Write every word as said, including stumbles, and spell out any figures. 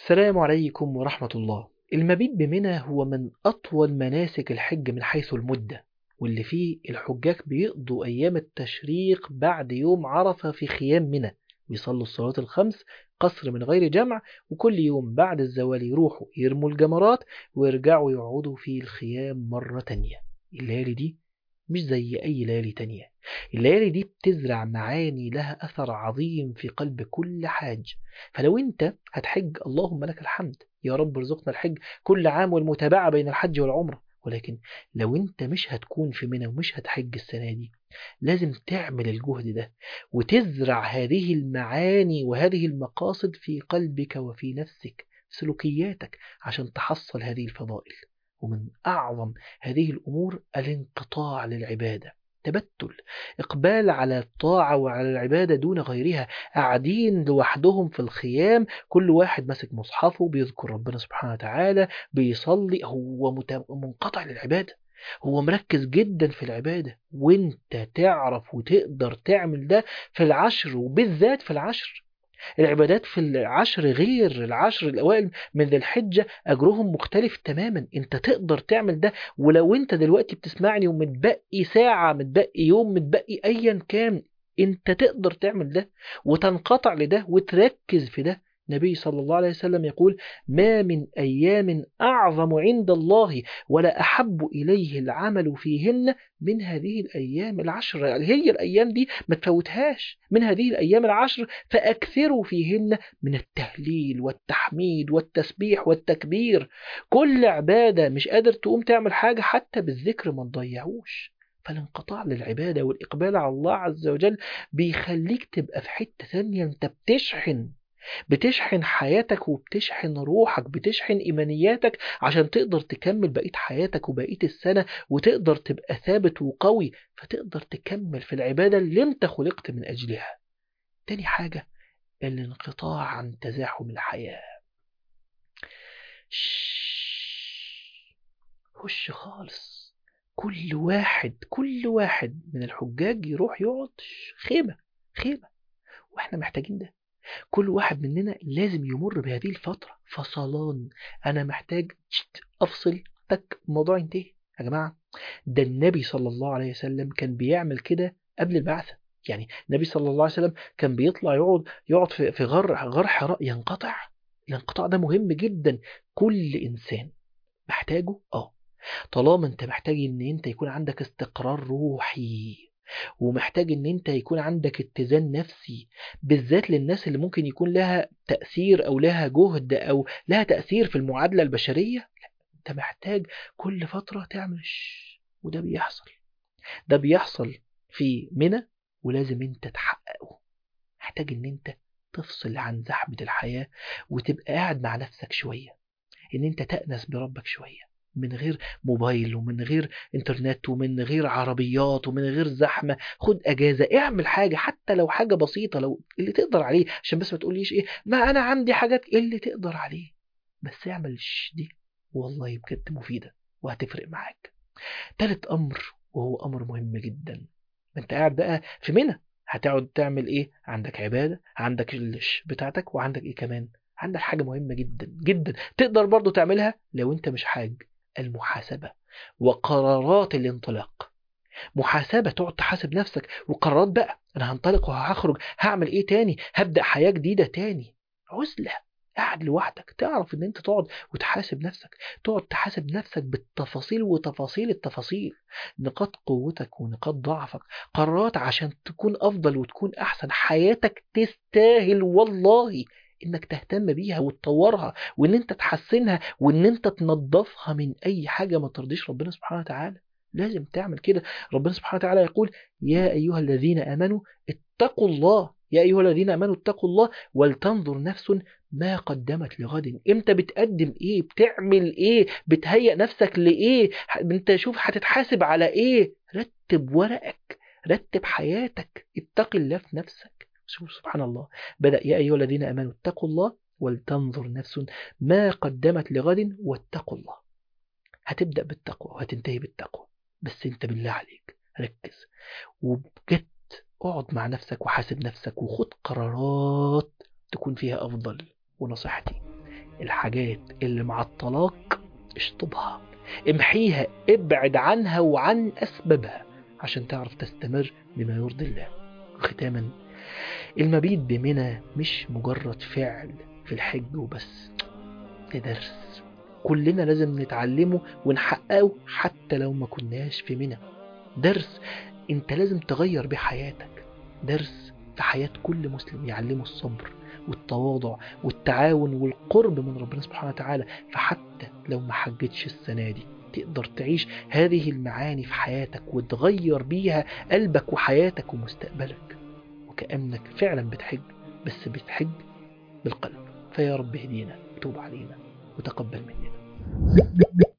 السلام عليكم ورحمة الله. المبيت بمنى هو من أطول مناسك الحج من حيث المدة، واللي فيه الحجاج بيقضوا أيام التشريق بعد يوم عرفة في خيام منى، ويصلوا الصلاة الخمس قصر من غير جمع، وكل يوم بعد الزوال يروحوا يرموا الجمرات ويرجعوا يقعدوا في الخيام مرة تانية. الليالي دي مش زي أي ليالي تانية، الليالي دي بتزرع معاني لها أثر عظيم في قلب كل حاج. فلو أنت هتحج، اللهم لك الحمد يا رب ارزقنا الحج كل عام والمتابعة بين الحج والعمرة، ولكن لو أنت مش هتكون في منى ومش هتحج السنة دي، لازم تعمل الجهد ده وتزرع هذه المعاني وهذه المقاصد في قلبك وفي نفسك سلوكياتك عشان تحصل هذه الفضائل. ومن أعظم هذه الأمور الانقطاع للعبادة، تبتل، إقبال على الطاعة وعلى العبادة دون غيرها، قاعدين لوحدهم في الخيام، كل واحد ماسك مصحفه بيذكر ربنا سبحانه وتعالى، بيصلي، هو مت- منقطع للعبادة، هو مركز جدا في العبادة. وانت تعرف وتقدر تعمل ده في العشر، وبالذات في العشر. العبادات في العشر غير العشر الأوائل من ذي الحجة، أجرهم مختلف تماما. انت تقدر تعمل ده، ولو انت دلوقتي بتسمعني ومتبقي ساعة، متبقي يوم، متبقي أيا كان، انت تقدر تعمل ده وتنقطع لده وتركز في ده. النبي صلى الله عليه وسلم يقول: ما من أيام أعظم عند الله ولا أحب إليه العمل فيهن من هذه الأيام العشر. هي الأيام دي ما تفوتهاش، من هذه الأيام العشر فأكثروا فيهن من التهليل والتحميد والتسبيح والتكبير. كل عبادة مش قادر تقوم تعمل حاجة حتى بالذكر ما تضيعوش. فالانقطاع للعبادة والإقبال على الله عز وجل بيخليك تبقى في حتة ثانية. انت بتشحن بتشحن حياتك وبتشحن روحك، بتشحن إيمانياتك عشان تقدر تكمل بقية حياتك وبقية السنة، وتقدر تبقى ثابت وقوي، فتقدر تكمل في العبادة اللي انت خلقت من أجلها. تاني حاجة الانقطاع عن تزاحم الحياة. خش خالص. كل واحد كل واحد من الحجاج يروح يقعد خيمة خيمة، واحنا محتاجين ده. كل واحد مننا لازم يمر بهذه الفترة فصلان. أنا محتاج أفصل، تك، الموضوع ينتهي. يا جماعة، ده النبي صلى الله عليه وسلم كان بيعمل كده قبل البعثة. يعني النبي صلى الله عليه وسلم كان بيطلع يقعد يقعد في في غار غار حراء ينقطع. الانقطاع ده مهم جدا، كل إنسان محتاجه. اه طالما انت محتاج ان انت يكون عندك استقرار روحي، ومحتاج ان انت يكون عندك اتزان نفسي، بالذات للناس اللي ممكن يكون لها تأثير او لها جهد او لها تأثير في المعادلة البشرية، لا، انت محتاج كل فترة تعمل ش- وده بيحصل. ده بيحصل في منى، ولازم انت تحققه. محتاج ان انت تفصل عن زحمة الحياة وتبقى قاعد مع نفسك شوية، ان انت تأنس بربك شوية، من غير موبايل ومن غير انترنت ومن غير عربيات ومن غير زحمة. خد اجازة، اعمل حاجة حتى لو حاجة بسيطة، لو اللي تقدر عليه، عشان بس ما تقوليش ايه ما انا عندي حاجات. اللي تقدر عليه بس اعمل ش- دي، والله بجد مفيدة وهتفرق معاك. تالت امر، وهو امر مهم جدا. انت قاعد بقى في منى، هتقعد تعمل ايه؟ عندك عبادة، عندك الش بتاعتك، وعندك ايه كمان؟ عندك حاجة مهمة جدا جدا تقدر برضو تعملها لو انت مش حاج: المحاسبة وقرارات الانطلاق. محاسبة، تقعد تحاسب نفسك، وقرارات بقى: انا هنطلق وهخرج، هعمل ايه تاني؟ هبدأ حياة جديدة تاني. عزلة، قاعد لوحدك، تعرف ان انت تقعد وتحاسب نفسك، تقعد تحاسب نفسك بالتفاصيل وتفاصيل التفاصيل، نقاط قوتك ونقاط ضعفك، قرارات عشان تكون افضل وتكون احسن. حياتك تستاهل والله انك تهتم بيها وتطورها، وان انت تحسنها، وان انت تنظفها من اي حاجة ما ترضيش ربنا سبحانه وتعالى. لازم تعمل كده. ربنا سبحانه وتعالى يقول: يا أيها الذين آمنوا اتقوا الله، يا أيها الذين آمنوا اتقوا الله ولتنظر نفس ما قدمت لغد. امتى بتقدم ايه؟ بتعمل ايه؟ بتهيئ نفسك لايه؟ انت شوف هتتحاسب على ايه؟ رتب ورقك، رتب حياتك، اتق الله في نفسك. شوف سبحان الله، بدأ: يا أيها الذين آمنوا اتقوا الله ولتنظر نفس ما قدمت لغد واتقوا الله. هتبدأ بالتقوى وهتنتهي بالتقوى، بس انت بالله عليك ركز وبجد اقعد مع نفسك وحاسب نفسك وخد قرارات تكون فيها أفضل. ونصيحتي: الحاجات اللي معطلاك اشطبها، امحيها، ابعد عنها وعن أسبابها عشان تعرف تستمر بما يرضي الله. ختاما، المبيت بمنى مش مجرد فعل في الحج وبس، ده درس كلنا لازم نتعلمه ونحققه حتى لو ما كناش في منى. درس انت لازم تغير بيه حياتك، درس في حياة كل مسلم يعلمه الصبر والتواضع والتعاون والقرب من ربنا سبحانه وتعالى. فحتى لو ما حجتش السنة دي تقدر تعيش هذه المعاني في حياتك وتغير بيها قلبك وحياتك ومستقبلك، وكأنك فعلا بتحج، بس بتحج بالقلب. فيا رب اهدينا وتوب علينا وتقبل مننا.